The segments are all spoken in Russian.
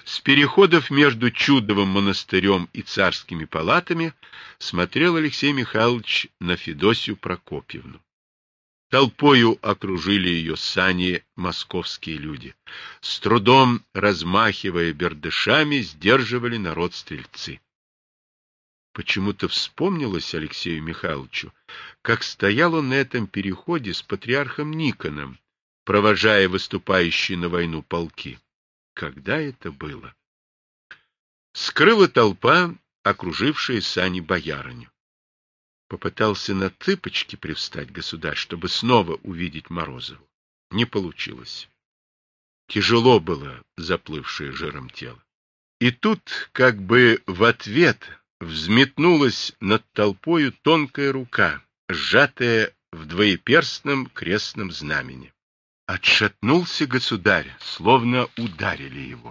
С переходов между Чудовым монастырем и царскими палатами смотрел Алексей Михайлович на Федосью Прокопьевну. Толпою окружили ее сани московские люди. С трудом, размахивая бердышами, сдерживали народ стрельцы. Почему-то вспомнилось Алексею Михайловичу, как стоял он на этом переходе с патриархом Никоном, провожая выступающие на войну полки. Когда это было? Скрыла толпа, окружившая сани боярыню. Попытался на цыпочки привстать государь, чтобы снова увидеть Морозову. Не получилось. Тяжело было заплывшее жиром тело. И тут, как бы в ответ, взметнулась над толпою тонкая рука, сжатая в двоеперстном крестном знамени. Отшатнулся государь, словно ударили его.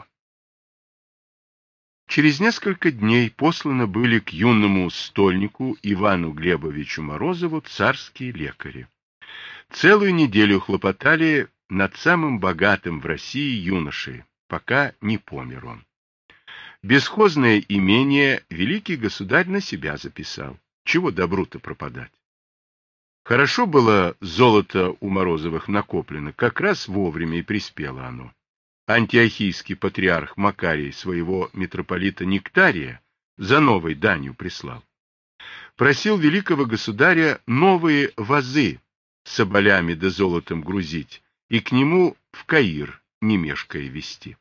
Через несколько дней посланы были к юному стольнику Ивану Глебовичу Морозову царские лекари. Целую неделю хлопотали над самым богатым в России юношей, пока не помер он. Бесхозное имение великий государь на себя записал. Чего добру-то пропадать? Хорошо было золото у Морозовых накоплено, как раз вовремя и приспело оно. Антиохийский патриарх Макарий своего митрополита Нектария за новой данью прислал. Просил великого государя новые вазы с соболями да золотом грузить и к нему в Каир, не мешкая везти.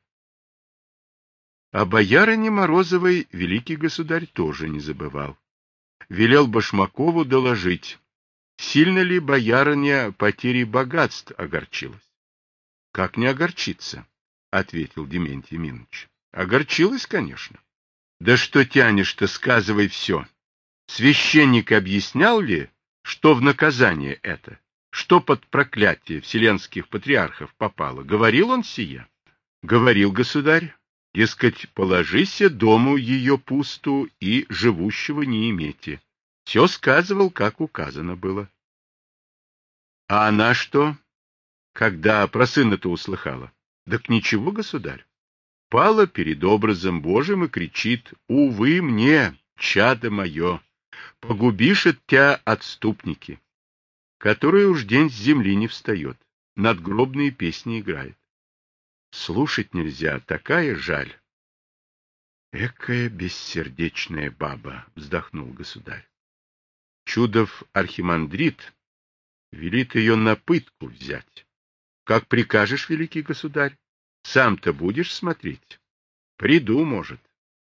О боярине Морозовой великий государь тоже не забывал. Велел Башмакову доложить, сильно ли боярыня потерей богатств огорчилась. — Как не огорчиться? — ответил Дементий Минович. — Огорчилась, конечно. — Да что тянешь-то, сказывай все. Священник объяснял ли, что в наказание это, что под проклятие вселенских патриархов попало? Говорил он сия? — Говорил, государь. Дескать, положися дому ее пусту и живущего не имейте. Все сказывал, как указано было. — А она что, когда про сына-то услыхала? — Так ничего, государь. Пала перед образом Божиим и кричит: «Увы мне, чадо мое, погубишь тя отступники», который уж день с земли не встает, надгробные песни играет. Слушать нельзя, такая жаль. Экая бессердечная баба, вздохнул государь. Чудов архимандрит велит ее на пытку взять. Как прикажешь, великий государь? Сам-то будешь смотреть? Приду, может.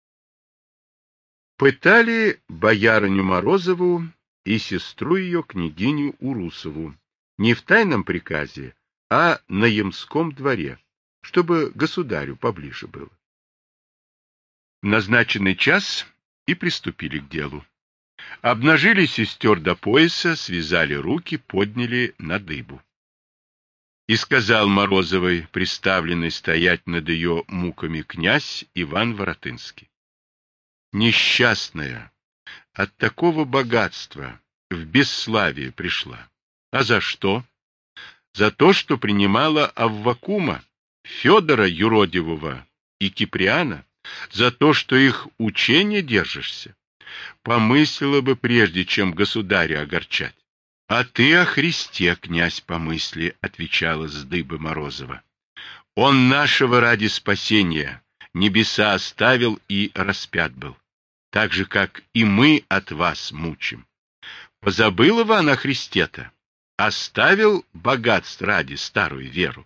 Пытали боярыню Морозову и сестру ее, княгиню Урусову, не в тайном приказе, а на Ямском дворе, чтобы государю поближе было. В назначенный час и приступили к делу. Обнажили сестер до пояса, связали руки, подняли на дыбу. И сказал Морозовой, приставленный стоять над ее муками князь Иван Воротынский: несчастная от такого богатства в бесславие пришла. А за что? За то, что принимала Аввакума, Федора Юродивого и Киприана, за то, что их учения держишься. Помыслила бы, прежде чем государя огорчать. — А ты о Христе, князь, помысли, — отвечала с дыбы Морозова. — Он нашего ради спасения небеса оставил и распят был, так же, как и мы от вас мучим. Позабыл Иван о Христе-то, оставил богатств ради старую веру.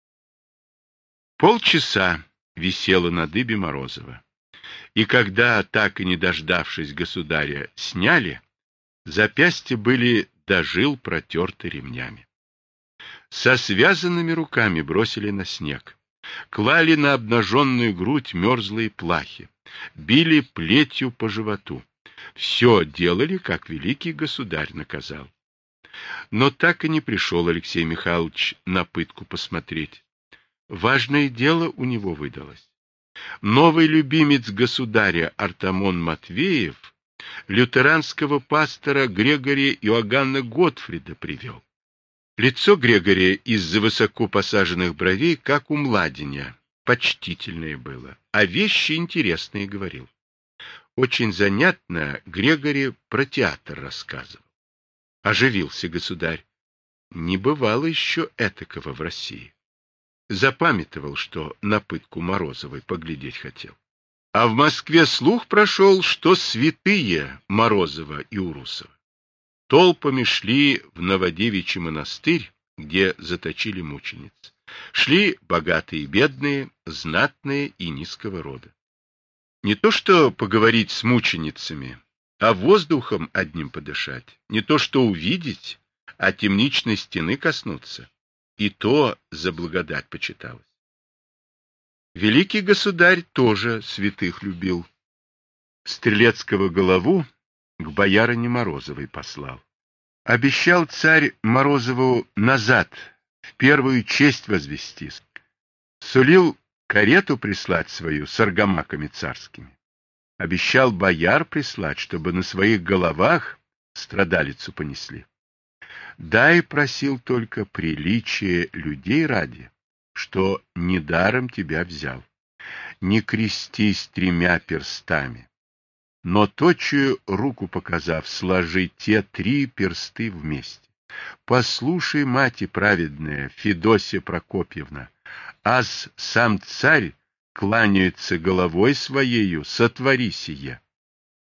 Полчаса висела на дыбе Морозова. И когда, так и не дождавшись государя, сняли, запястья были до жил протерты ремнями. Со связанными руками бросили на снег, клали на обнаженную грудь мерзлые плахи, били плетью по животу. Все делали, как великий государь наказал. Но так и не пришел Алексей Михайлович на пытку посмотреть. Важное дело у него выдалось. Новый любимец государя Артамон Матвеев лютеранского пастора Грегория Иоганна Готфрида привел. Лицо Грегория из-за высоко посаженных бровей, как у младеня, почтительное было, а вещи интересные говорил. Очень занятно Грегори про театр рассказывал. Оживился государь. Не бывало еще этакого в России. Запамятовал, что на пытку Морозовой поглядеть хотел. А в Москве слух прошел, что святые Морозова и Урусова толпами шли в Новодевичий монастырь, где заточили мучениц. Шли богатые и бедные, знатные и низкого рода. Не то что поговорить с мученицами, а воздухом одним подышать, не то что увидеть, а темничной стены коснуться. И то за благодать почиталось. Великий государь тоже святых любил. Стрелецкого голову к боярине Морозовой послал. Обещал царь Морозову назад, в первую честь возвести. Сулил карету прислать свою с аргамаками царскими. Обещал бояр прислать, чтобы на своих головах страдалицу понесли. Дай, просил только приличие людей ради, что недаром тебя взял. Не крестись 3 перстами, но точую руку показав, сложи те 3 персты вместе. Послушай, мати праведная, Федосия Прокопьевна, аз сам царь кланяется головой своею, сотвори сие.